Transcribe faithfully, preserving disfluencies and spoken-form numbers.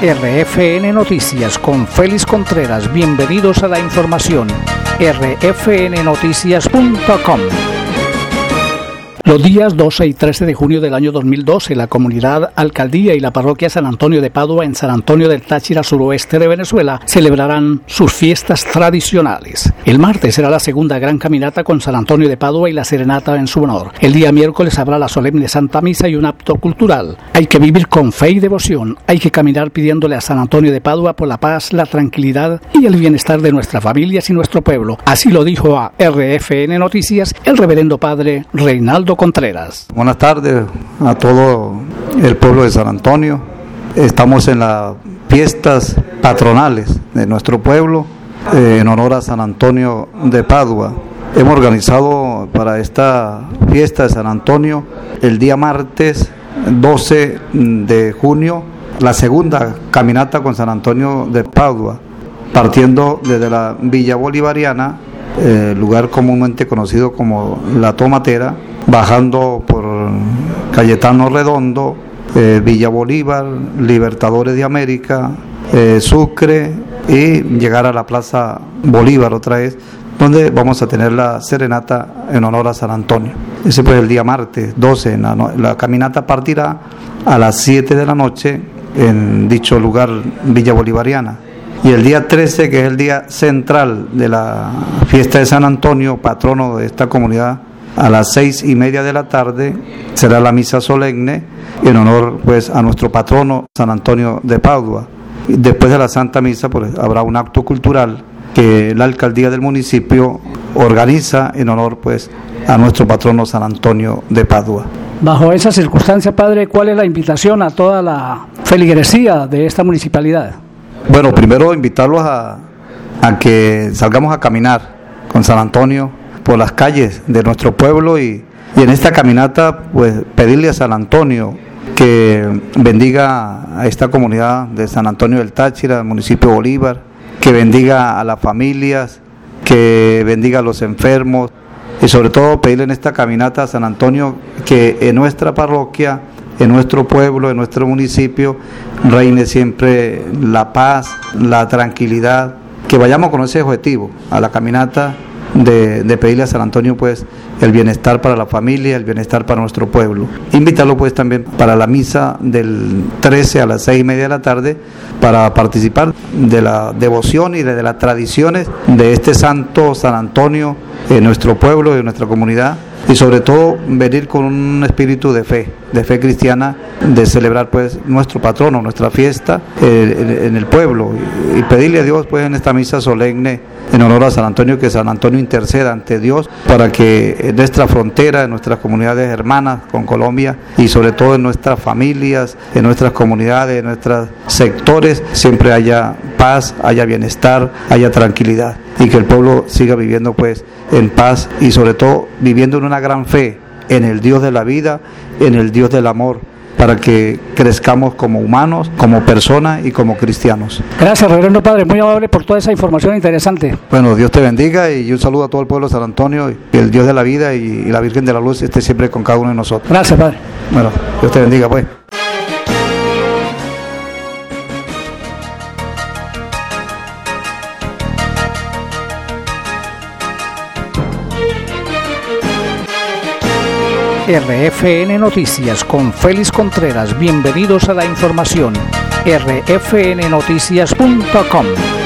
R F N Noticias con Félix Contreras. Bienvenidos a la información. R F N noticias punto com. Los días doce y trece de junio del año dos mil doce, la comunidad, alcaldía y la parroquia San Antonio de Padua en San Antonio del Táchira, suroeste de Venezuela, celebrarán sus fiestas tradicionales. El martes será la segunda gran caminata con San Antonio de Padua y la serenata en su honor. El día miércoles habrá la solemne Santa Misa y un acto cultural. Hay que vivir con fe y devoción. Hay que caminar pidiéndole a San Antonio de Padua por la paz, la tranquilidad y el bienestar de nuestras familias y nuestro pueblo. Así lo dijo a R F N Noticias el reverendo padre Reinaldo Contreras. Buenas tardes a todo el pueblo de San Antonio. Estamos en las fiestas patronales de nuestro pueblo eh, en honor a San Antonio de Padua. Hemos organizado para esta fiesta de San Antonio el día martes doce de junio la segunda caminata con San Antonio de Padua, partiendo desde la Villa Bolivariana, eh, lugar comúnmente conocido como La Tomatera, bajando por Cayetano Redondo, eh, Villa Bolívar, Libertadores de América, eh, Sucre, y llegar a la Plaza Bolívar otra vez, donde vamos a tener la serenata en honor a San Antonio. Ese fue el día martes doce, la, la caminata partirá a las siete de la noche en dicho lugar, Villa Bolivariana. Y el día trece, que es el día central de la fiesta de San Antonio, patrono de esta comunidad, a las seis y media de la tarde será la misa solemne en honor pues a nuestro patrono San Antonio de Padua. Después de la Santa Misa pues habrá un acto cultural que la alcaldía del municipio organiza en honor pues a nuestro patrono San Antonio de Padua. Bajo esa circunstancia, padre, ¿cuál es la invitación a toda la feligresía de esta municipalidad? Bueno, primero invitarlos a, a que salgamos a caminar con San Antonio por las calles de nuestro pueblo y, y en esta caminata pues pedirle a San Antonio que bendiga a esta comunidad de San Antonio del Táchira, el municipio de Bolívar, que bendiga a las familias, que bendiga a los enfermos y sobre todo pedirle en esta caminata a San Antonio que en nuestra parroquia, en nuestro pueblo, en nuestro municipio reine siempre la paz, la tranquilidad, que vayamos con ese objetivo a la caminata De, de pedirle a San Antonio pues el bienestar para la familia, el bienestar para nuestro pueblo. Invitarlo pues también para la misa del trece a las seis y media de la tarde para participar de la devoción y de, de las tradiciones de este santo San Antonio en nuestro pueblo y en nuestra comunidad, y sobre todo venir con un espíritu de fe, de fe cristiana, de celebrar pues nuestro patrono, nuestra fiesta eh, en, en el pueblo, y, y pedirle a Dios pues en esta misa solemne en honor a San Antonio, que San Antonio interceda ante Dios para que en nuestra frontera, en nuestras comunidades hermanas con Colombia y sobre todo en nuestras familias, en nuestras comunidades, en nuestros sectores, siempre haya paz, haya bienestar, haya tranquilidad, y que el pueblo siga viviendo pues en paz y sobre todo viviendo en una gran fe en el Dios de la vida, en el Dios del amor, para que crezcamos como humanos, como personas y como cristianos. Gracias, reverendo padre, muy amable por toda esa información interesante. Bueno, Dios te bendiga y un saludo a todo el pueblo de San Antonio, y el Dios de la vida y la Virgen de la Luz esté siempre con cada uno de nosotros. Gracias, padre. Bueno, Dios te bendiga pues. R F N Noticias con Félix Contreras. Bienvenidos a la información. R F N noticias punto com.